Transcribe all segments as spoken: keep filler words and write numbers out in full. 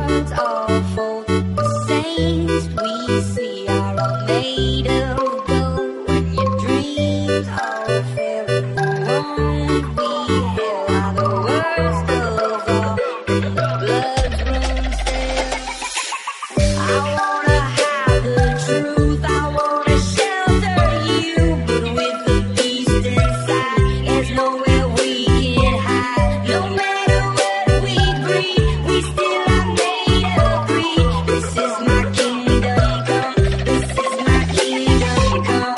cards all fold. The saints we see are all made of gold. When your dreams all fail and the won't be held are the worst of all. And the blood runs stale. I wanna hide the truth, I wanna shelter you, but with the beast inside, there's nowhere we can hide. No matter what we breed, we still are made of greed. This is my kingdom come, this is my kingdom come.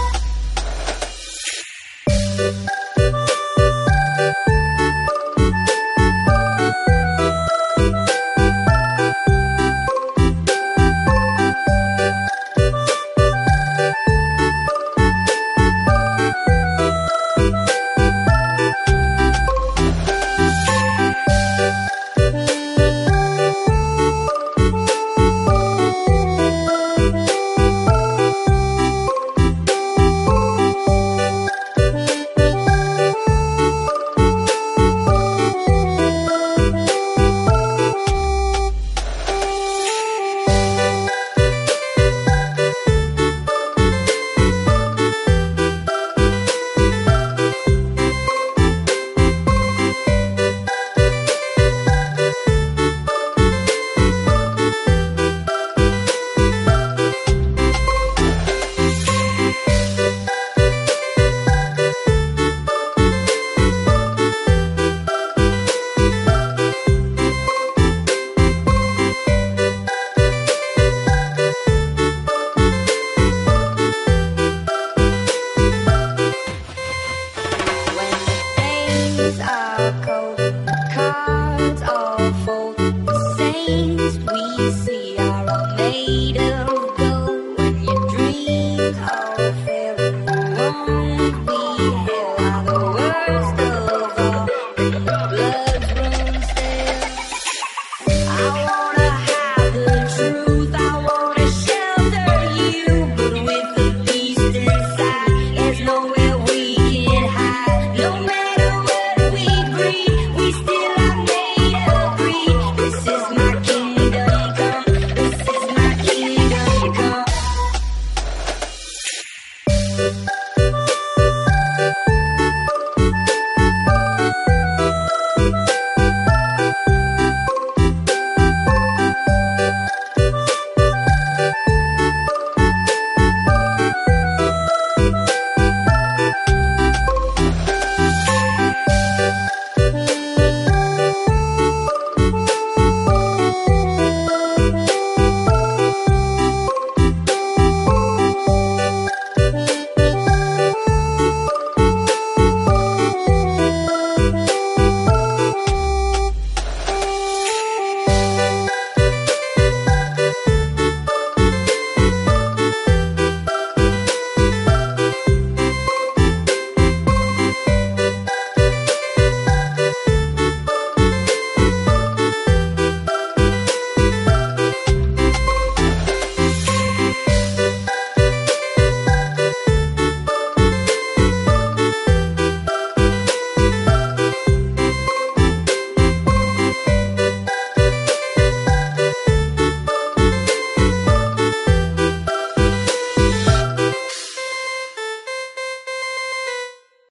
When the days are cold, the cards all fold. The saints